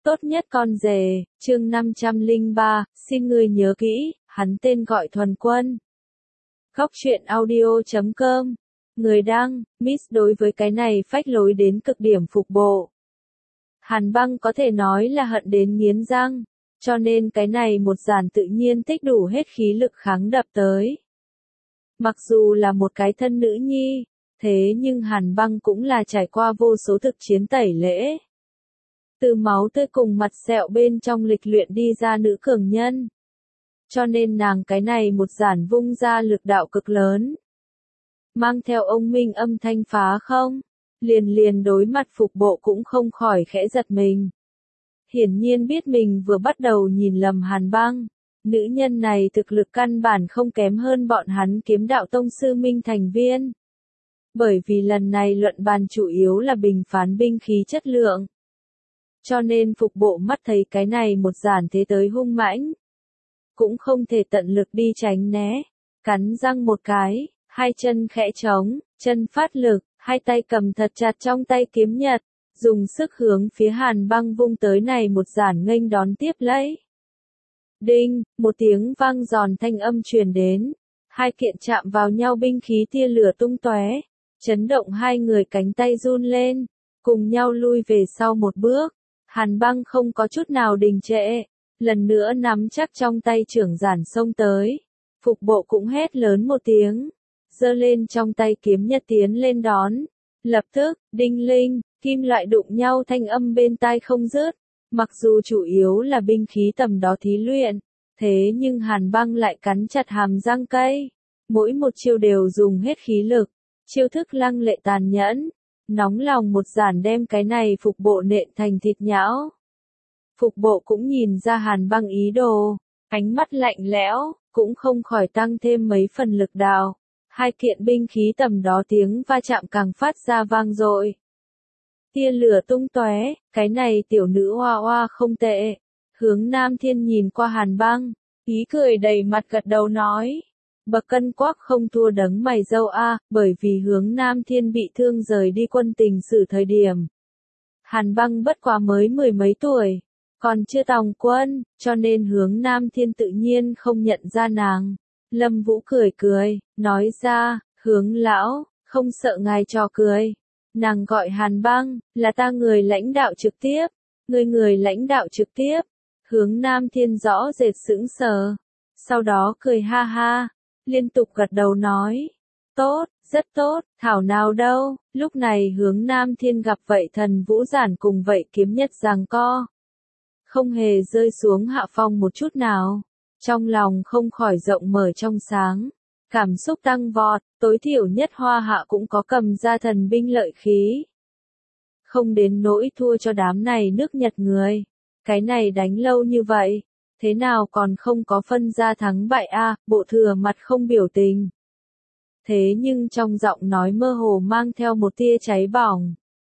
Tốt nhất con rể, chương 503, xin người nhớ kỹ, hắn tên gọi Thuần Quân. Góc truyện audio.com. Người đăng, Miss đối với cái này phách lối đến cực điểm Phục Bộ. Hàn Băng có thể nói là hận đến nghiến răng, cho nên cái này một giản tự nhiên tích đủ hết khí lực kháng đập tới. Mặc dù là một cái thân nữ nhi, thế nhưng Hàn Băng cũng là trải qua vô số thực chiến tẩy lễ. Từ máu tươi cùng mặt sẹo bên trong lịch luyện đi ra nữ cường nhân. Cho nên nàng cái này một giản vung ra lực đạo cực lớn. Mang theo ông minh âm thanh phá không, liền đối mặt Phục Bộ cũng không khỏi khẽ giật mình. Hiển nhiên biết mình vừa bắt đầu nhìn lầm Hàn Băng, nữ nhân này thực lực căn bản không kém hơn bọn hắn Kiếm Đạo Tông sư Minh thành viên. Bởi vì lần này luận bàn chủ yếu là bình phán binh khí chất lượng. Cho nên Phục Bộ mắt thấy cái này một giản thế tới hung mãnh. Cũng không thể tận lực đi tránh né, cắn răng một cái, hai chân khẽ trống, chân phát lực, hai tay cầm thật chặt trong tay kiếm nhật, dùng sức hướng phía Hàn Băng vung tới này một giản nghênh đón tiếp lấy. Đinh, một tiếng vang giòn thanh âm truyền đến, hai kiện chạm vào nhau binh khí tia lửa tung tóe, chấn động hai người cánh tay run lên, cùng nhau lui về sau một bước. Hàn Băng không có chút nào đình trệ, lần nữa nắm chắc trong tay trưởng giản xông tới. Phục Bộ cũng hét lớn một tiếng, giơ lên trong tay kiếm nhật tiến lên đón. Lập tức, đinh linh, kim loại đụng nhau thanh âm bên tai không dứt. Mặc dù chủ yếu là binh khí tầm đó thí luyện, thế nhưng Hàn Băng lại cắn chặt hàm răng cây. Mỗi một chiêu đều dùng hết khí lực, chiêu thức lăng lệ tàn nhẫn. Nóng lòng một giản đem cái này Phục Bộ nện thành thịt nhão. Phục Bộ cũng nhìn ra Hàn Băng ý đồ, ánh mắt lạnh lẽo, cũng không khỏi tăng thêm mấy phần lực đạo. Hai kiện binh khí tầm đó tiếng va chạm càng phát ra vang dội. Tia lửa tung tóe, cái này tiểu nữ hoa hoa không tệ. Hướng Nam Thiên nhìn qua Hàn Băng, ý cười đầy mặt gật đầu nói. Bậc cân quắc không thua đấng mày râu a, bởi vì Hướng Nam Thiên bị thương rời đi quân tình sử thời điểm. Hàn Băng bất quá mới 10 mấy tuổi, còn chưa tòng quân, cho nên Hướng Nam Thiên tự nhiên không nhận ra nàng. Lâm Vũ cười, nói ra, Hướng lão, không sợ ngài trò cười. Nàng gọi Hàn Băng, là ta người lãnh đạo trực tiếp, người lãnh đạo trực tiếp. Hướng Nam Thiên rõ rệt sững sờ, sau đó cười ha ha, liên tục gật đầu nói, tốt, rất tốt, thảo nào đâu. Lúc này Hướng Nam Thiên gặp vậy Thần Vũ giản cùng vậy kiếm nhật giằng co. Không hề rơi xuống hạ phong một chút nào, trong lòng không khỏi rộng mở trong sáng, cảm xúc tăng vọt, tối thiểu nhất Hoa Hạ cũng có cầm ra thần binh lợi khí. Không đến nỗi thua cho đám này nước Nhật người, cái này đánh lâu như vậy, thế nào còn không có phân ra thắng bại a? Bộ thừa mặt không biểu tình. Thế nhưng trong giọng nói mơ hồ mang theo một tia cháy bỏng.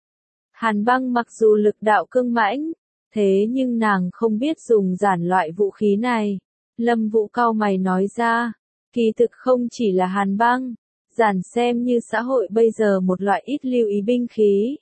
Hàn Băng mặc dù lực đạo cương mãnh, thế nhưng nàng không biết dùng giản loại vũ khí này. Lâm Vũ cau mày nói ra, kỳ thực không chỉ là Hàn Băng, giản xem như xã hội bây giờ một loại ít lưu ý binh khí.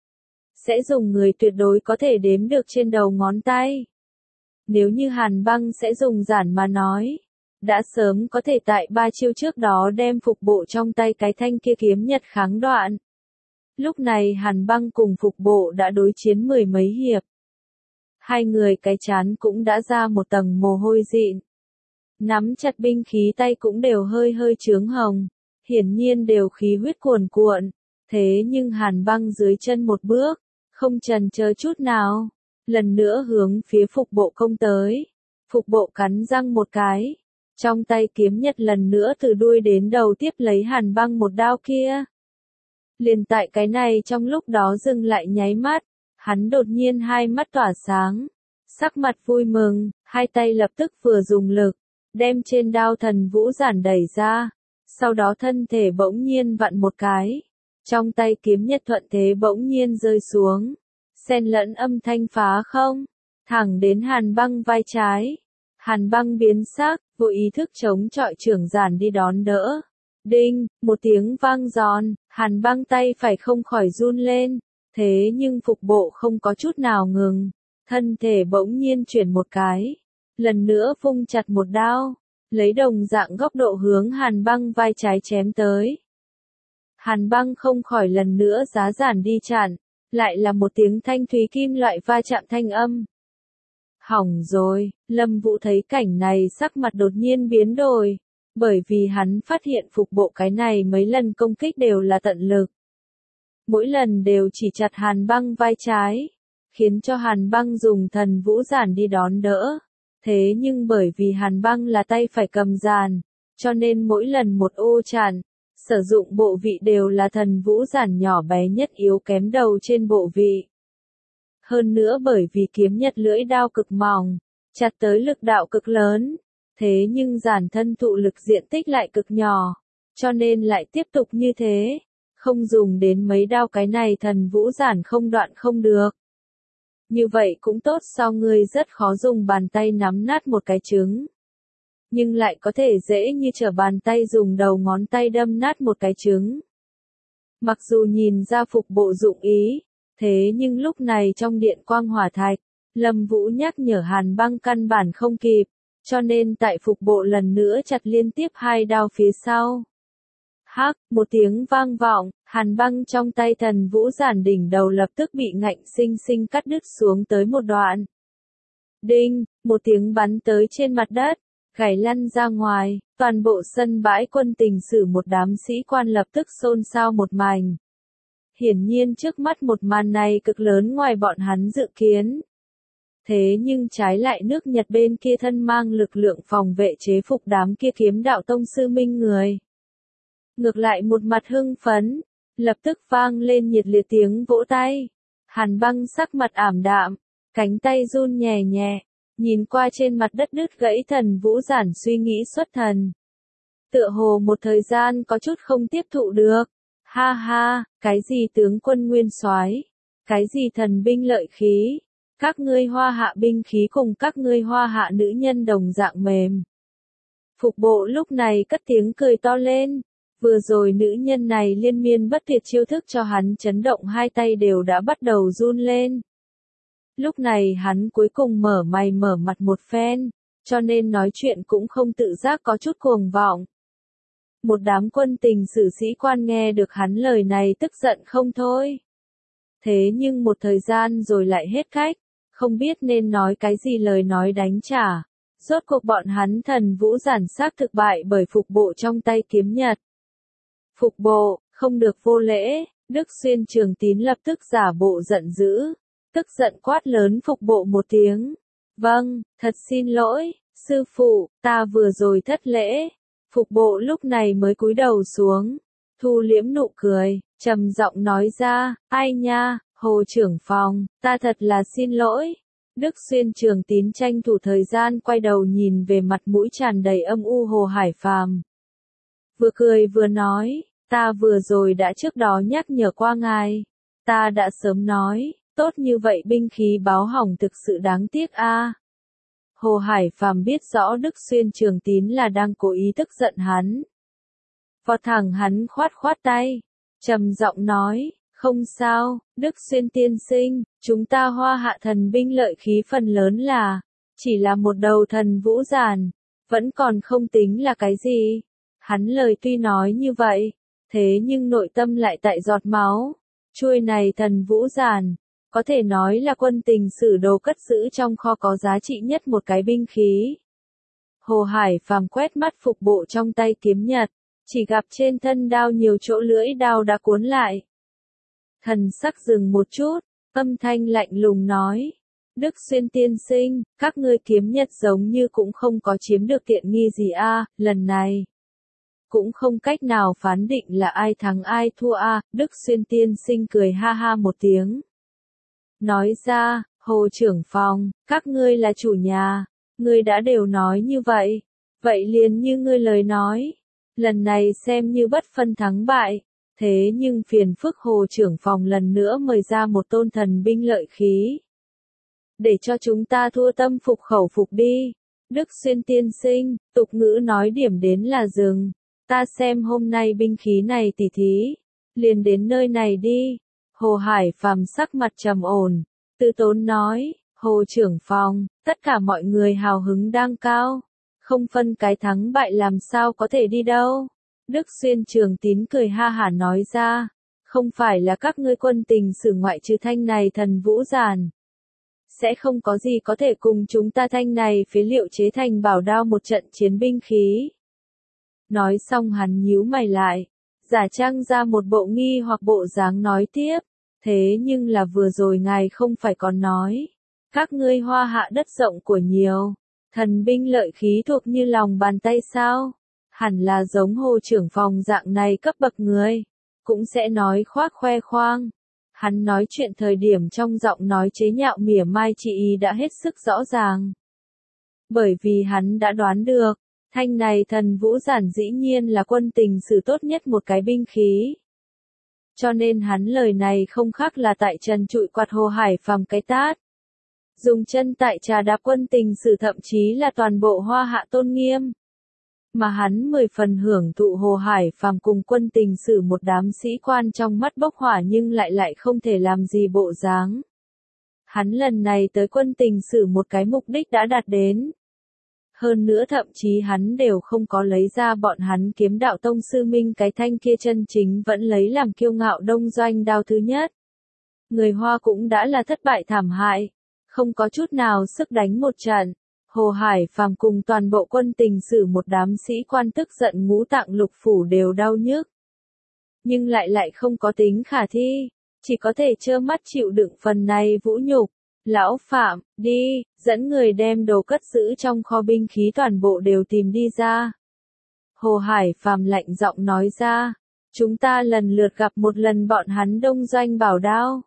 Sẽ dùng người tuyệt đối có thể đếm được trên đầu ngón tay. Nếu như Hàn Băng sẽ dùng giản mà nói, đã sớm có thể tại 3 chiêu trước đó đem Phục Bộ trong tay cái thanh kia kiếm nhật kháng đoạn. Lúc này Hàn Băng cùng Phục Bộ đã đối chiến 10 mấy hiệp. Hai người cái chán cũng đã ra một tầng mồ hôi dịn. Nắm chặt binh khí tay cũng đều hơi chướng hồng, hiển nhiên đều khí huyết cuồn cuộn. Thế nhưng Hàn Băng dưới chân một bước, không chần chờ chút nào, lần nữa hướng phía Phục Bộ công tới. Phục Bộ cắn răng một cái, trong tay kiếm nhật lần nữa từ đuôi đến đầu tiếp lấy Hàn Băng một đao kia. Liền tại cái này trong lúc đó dừng lại nháy mắt, hắn đột nhiên hai mắt tỏa sáng, sắc mặt vui mừng, hai tay lập tức vừa dùng lực, đem trên đao Thần Vũ giản đẩy ra, sau đó thân thể bỗng nhiên vặn một cái, trong tay kiếm nhật thuận thế bỗng nhiên rơi xuống, xen lẫn âm thanh phá không, thẳng đến Hàn Băng vai trái. Hàn Băng biến sắc, vô ý thức chống chọi trưởng giản đi đón đỡ. Đinh, một tiếng vang giòn, Hàn Băng tay phải không khỏi run lên, thế nhưng Phục Bộ không có chút nào ngừng, thân thể bỗng nhiên chuyển một cái, lần nữa vung chặt một đao, lấy đồng dạng góc độ hướng Hàn Băng vai trái chém tới. Hàn Băng không khỏi lần nữa giá giản đi chặn, lại là một tiếng thanh thúy kim loại va chạm thanh âm. Hỏng rồi, Lâm Vũ thấy cảnh này sắc mặt đột nhiên biến đổi, bởi vì hắn phát hiện Phục Bộ cái này mấy lần công kích đều là tận lực. Mỗi lần đều chỉ chặt Hàn Băng vai trái, khiến cho Hàn Băng dùng thần vũ giản đi đón đỡ. Thế nhưng bởi vì Hàn Băng là tay phải cầm giản, cho nên mỗi lần một ô chặn, sử dụng bộ vị đều là thần vũ giản nhỏ bé nhất yếu kém đầu trên bộ vị. Hơn nữa bởi vì kiếm nhật lưỡi đao cực mỏng, chặt tới lực đạo cực lớn, thế nhưng giản thân thụ lực diện tích lại cực nhỏ, cho nên lại tiếp tục như thế, không dùng đến mấy đao cái này thần vũ giản không đoạn không được. Như vậy cũng tốt sao ngươi rất khó dùng bàn tay nắm nát một cái trứng. Nhưng lại có thể dễ như trở bàn tay dùng đầu ngón tay đâm nát một cái trứng. Mặc dù nhìn ra Phục Bộ dụng ý, thế nhưng lúc này trong điện quang hỏa thạch, Lâm Vũ nhắc nhở Hàn Băng căn bản không kịp, cho nên tại Phục Bộ lần nữa chặt liên tiếp hai đao phía sau. Hắc, một tiếng vang vọng, Hàn Băng trong tay thần vũ giản đỉnh đầu lập tức bị ngạnh sinh sinh cắt đứt xuống tới một đoạn. Đinh, một tiếng bắn tới trên mặt đất, gãy lăn ra ngoài, toàn bộ sân bãi quân tình sử một đám sĩ quan lập tức xôn xao một mảnh. Hiển nhiên trước mắt một màn này cực lớn ngoài bọn hắn dự kiến. Thế nhưng trái lại nước Nhật bên kia thân mang lực lượng phòng vệ chế phục đám kia kiếm đạo tông sư minh người. Ngược lại một mặt hưng phấn, lập tức vang lên nhiệt liệt tiếng vỗ tay. Hàn Băng sắc mặt ảm đạm, cánh tay run nhẹ nhẹ, nhìn qua trên mặt đất đứt gãy thần vũ giản suy nghĩ xuất thần. Tựa hồ một thời gian có chút không tiếp thụ được. Ha ha, cái gì tướng quân nguyên soái, cái gì thần binh lợi khí, các ngươi Hoa Hạ binh khí cùng các ngươi Hoa Hạ nữ nhân đồng dạng mềm. Phục Bộ lúc này cất tiếng cười to lên. Vừa rồi nữ nhân này liên miên bất tuyệt chiêu thức cho hắn chấn động hai tay đều đã bắt đầu run lên. Lúc này hắn cuối cùng mở mày mở mặt một phen, cho nên nói chuyện cũng không tự giác có chút cuồng vọng. Một đám quân tình sử sĩ quan nghe được hắn lời này tức giận không thôi. Thế nhưng một thời gian rồi lại hết cách, không biết nên nói cái gì lời nói đánh trả. Rốt cuộc bọn hắn thần vũ giản xác thực bại bởi Phục Bộ trong tay kiếm nhật. Phục Bộ, không được vô lễ, Đức Xuyên Trường Tín lập tức giả bộ giận dữ, tức giận quát lớn Phục Bộ một tiếng. Vâng, thật xin lỗi, sư phụ, ta vừa rồi thất lễ. Phục Bộ lúc này mới cúi đầu xuống, thu liễm nụ cười, trầm giọng nói ra, ai nha, Hồ trưởng phòng, ta thật là xin lỗi. Đức Xuyên Trường Tín tranh thủ thời gian quay đầu nhìn về mặt mũi tràn đầy âm u Hồ Hải Phàm. Vừa cười vừa nói, ta vừa rồi đã trước đó nhắc nhở qua ngài. Ta đã sớm nói, tốt như vậy binh khí báo hỏng thực sự đáng tiếc a. Hồ Hải Phàm biết rõ Đức Xuyên Trường Tín là đang cố ý tức giận hắn. Vọt thẳng hắn khoát khoát tay, trầm giọng nói, không sao, Đức Xuyên tiên sinh, chúng ta Hoa Hạ thần binh lợi khí phần lớn là, chỉ là một đầu thần vũ giản, vẫn còn không tính là cái gì. Hắn lời tuy nói như vậy, thế nhưng nội tâm lại tại giọt máu. Chuôi này thần vũ giản, có thể nói là quân tình sử đồ cất giữ trong kho có giá trị nhất một cái binh khí. Hồ Hải Phàm quét mắt Phục Bộ trong tay kiếm nhật, chỉ gặp trên thân đao nhiều chỗ lưỡi đao đã cuốn lại. Thần sắc dừng một chút, âm thanh lạnh lùng nói, Đức Xuyên tiên sinh, các ngươi kiếm nhật giống như cũng không có chiếm được tiện nghi gì a, lần này. Cũng không cách nào phán định là ai thắng ai thua a. Đức Xuyên tiên sinh cười ha ha một tiếng. Nói ra, Hồ trưởng phòng, các ngươi là chủ nhà, ngươi đã đều nói như vậy. Vậy liền như ngươi lời nói, lần này xem như bất phân thắng bại. Thế nhưng phiền phức Hồ trưởng phòng lần nữa mời ra một tôn thần binh lợi khí. Để cho chúng ta thua tâm phục khẩu phục đi. Đức Xuyên tiên sinh, tục ngữ nói điểm đến là dừng. Ta xem hôm nay binh khí này tỉ thí, liền đến nơi này đi. Hồ Hải Phàm sắc mặt trầm ổn, từ tốn nói, Hồ trưởng phòng, tất cả mọi người hào hứng đang cao. Không phân cái thắng bại làm sao có thể đi đâu. Đức Xuyên Trường Tín cười ha hả nói ra. Không phải là các ngươi quân tình sử ngoại trừ thanh này thần vũ giản. Sẽ không có gì có thể cùng chúng ta thanh này phế liệu chế thành bảo đao một trận chiến binh khí. Nói xong hắn nhíu mày lại. Giả trang ra một bộ nghi hoặc bộ dáng nói tiếp. Thế nhưng là vừa rồi ngài không phải còn nói. Các ngươi hoa hạ đất rộng của nhiều. Thần binh lợi khí thuộc như lòng bàn tay sao? Hẳn là giống Hồ trưởng phòng dạng này cấp bậc người. Cũng sẽ nói khoác khoe khoang. Hắn nói chuyện thời điểm trong giọng nói chế nhạo mỉa mai chị ý đã hết sức rõ ràng. Bởi vì hắn đã đoán được, thanh này thần vũ giản dĩ nhiên là quân tình sử tốt nhất một cái binh khí. Cho nên hắn lời này không khác là tại trần trụi quạt Hồ Hải Phàm cái tát. Dùng chân tại trà đạp quân tình sử thậm chí là toàn bộ hoa hạ tôn nghiêm. Mà hắn 10 phần hưởng thụ Hồ Hải Phàm cùng quân tình sử một đám sĩ quan trong mắt bốc hỏa nhưng lại không thể làm gì bộ dáng. Hắn lần này tới quân tình sử một cái mục đích đã đạt đến. Hơn nữa thậm chí hắn đều không có lấy ra bọn hắn Kiếm Đạo Tông sư Minh cái thanh kia chân chính vẫn lấy làm kiêu ngạo đông doanh đao thứ nhất. Người Hoa cũng đã là thất bại thảm hại, không có chút nào sức đánh một trận. Hồ Hải Phàm cùng toàn bộ quân tình sử một đám sĩ quan tức giận ngũ tạng lục phủ đều đau nhức. Nhưng lại không có tính khả thi, chỉ có thể trơ mắt chịu đựng phần này vũ nhục. Lão Phạm, đi, dẫn người đem đồ cất giữ trong kho binh khí toàn bộ đều tìm đi ra. Hồ Hải Phàm lạnh giọng nói ra, chúng ta lần lượt gặp một lần bọn hắn đông doanh bảo đao.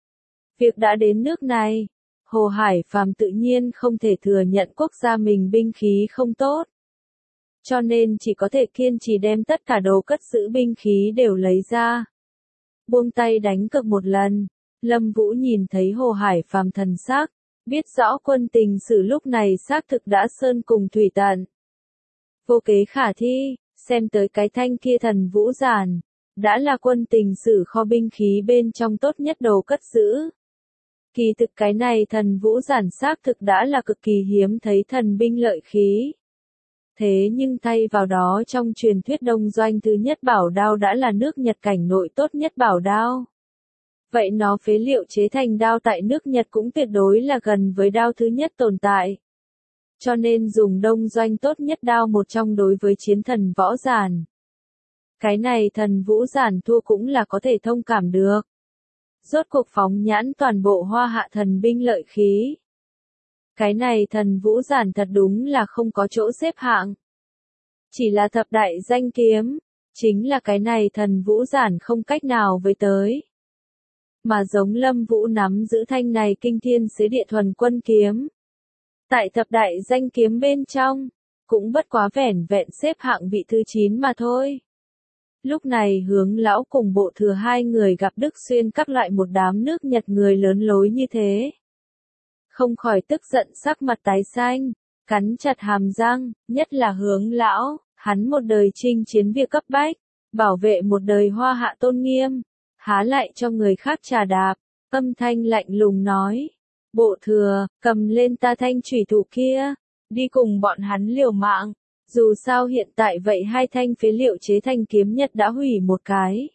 Việc đã đến nước này. Hồ Hải Phàm tự nhiên không thể thừa nhận quốc gia mình binh khí không tốt. Cho nên chỉ có thể kiên trì đem tất cả đồ cất giữ binh khí đều lấy ra. Buông tay đánh cược một lần, Lâm Vũ nhìn thấy Hồ Hải Phàm thần sắc, biết rõ quân tình sử lúc này xác thực đã sơn cùng thủy tận. Vô kế khả thi, xem tới cái thanh kia thần vũ giản, đã là quân tình sử kho binh khí bên trong tốt nhất đồ cất giữ. Kỳ thực cái này thần vũ giản xác thực đã là cực kỳ hiếm thấy thần binh lợi khí. Thế nhưng thay vào đó trong truyền thuyết đông doanh thứ nhất bảo đao đã là nước Nhật cảnh nội tốt nhất bảo đao. Vậy nó phế liệu chế thành đao tại nước Nhật cũng tuyệt đối là gần với đao thứ nhất tồn tại. Cho nên dùng đông doanh tốt nhất đao một trong đối với chiến thần võ giản. Cái này thần vũ giản thua cũng là có thể thông cảm được. Rốt cuộc phóng nhãn toàn bộ hoa hạ thần binh lợi khí. Cái này thần vũ giản thật đúng là không có chỗ xếp hạng. Chỉ là thập đại danh kiếm, chính là cái này thần vũ giản không cách nào với tới. Mà giống Lâm Vũ nắm giữ thanh này kinh thiên xế địa thuần quân kiếm. Tại thập đại danh kiếm bên trong, cũng bất quá vẻn vẹn xếp hạng vị thứ 9 mà thôi. Lúc này Hướng lão cùng Bộ Thừa hai người gặp Đức Xuyên các loại một đám nước Nhật người lớn lối như thế. Không khỏi tức giận sắc mặt tái xanh, cắn chặt hàm răng, nhất là Hướng lão, hắn một đời chinh chiến việc cấp bách, bảo vệ một đời hoa hạ tôn nghiêm, há lại cho người khác trà đạp, âm thanh lạnh lùng nói. Bộ Thừa, cầm lên ta thanh chủy thủ kia, đi cùng bọn hắn liều mạng. Dù sao hiện tại vậy hai thanh phế liệu chế thành kiếm Nhật đã hủy một cái.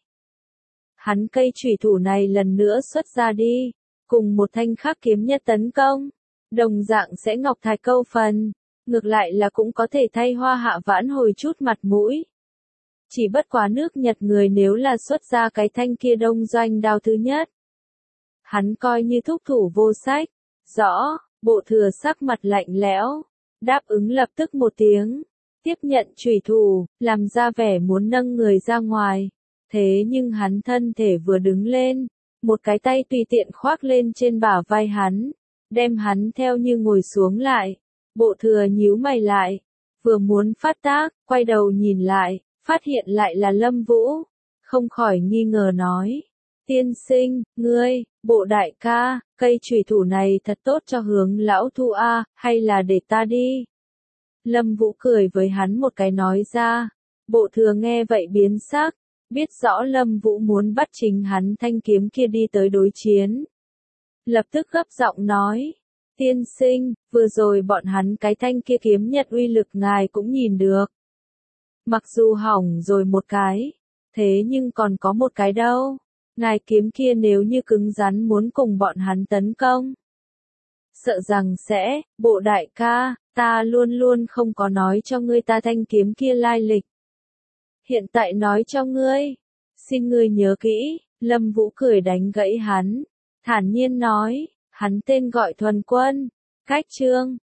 Hắn cây chủy thủ này lần nữa xuất ra đi, cùng một thanh khác kiếm Nhật tấn công, đồng dạng sẽ ngọc thạch câu phần, ngược lại là cũng có thể thay hoa hạ vãn hồi chút mặt mũi. Chỉ bất quá nước Nhật người nếu là xuất ra cái thanh kia đông doanh đao thứ nhất. Hắn coi như thúc thủ vô sách, rõ, Bộ Thừa sắc mặt lạnh lẽo, đáp ứng lập tức một tiếng. Tiếp nhận chủy thủ, làm ra vẻ muốn nâng người ra ngoài. Thế nhưng hắn thân thể vừa đứng lên, một cái tay tùy tiện khoác lên trên bả vai hắn, đem hắn theo như ngồi xuống lại. Bộ Thừa nhíu mày lại, vừa muốn phát tác, quay đầu nhìn lại, phát hiện lại là Lâm Vũ, không khỏi nghi ngờ nói. Tiên sinh, ngươi, Bộ đại ca, cây chủy thủ này thật tốt cho Hướng lão thu a, hay là để ta đi? Lâm Vũ cười với hắn một cái nói ra. Bộ Thừa nghe vậy biến sắc, biết rõ Lâm Vũ muốn bắt chính hắn thanh kiếm kia đi tới đối chiến. Lập tức gấp giọng nói, Tiên sinh, vừa rồi bọn hắn cái thanh kia kiếm nhật uy lực ngài cũng nhìn được. Mặc dù hỏng rồi một cái, thế nhưng còn có một cái đâu. Ngài kiếm kia nếu như cứng rắn muốn cùng bọn hắn tấn công, sợ rằng sẽ, bộ đại ca, ta luôn luôn không có nói cho ngươi ta thanh kiếm kia lai lịch. Hiện tại nói cho ngươi, xin ngươi nhớ kỹ, Lâm Vũ cười đánh gãy hắn, thản nhiên nói, hắn tên gọi Thuần Quân, cách chương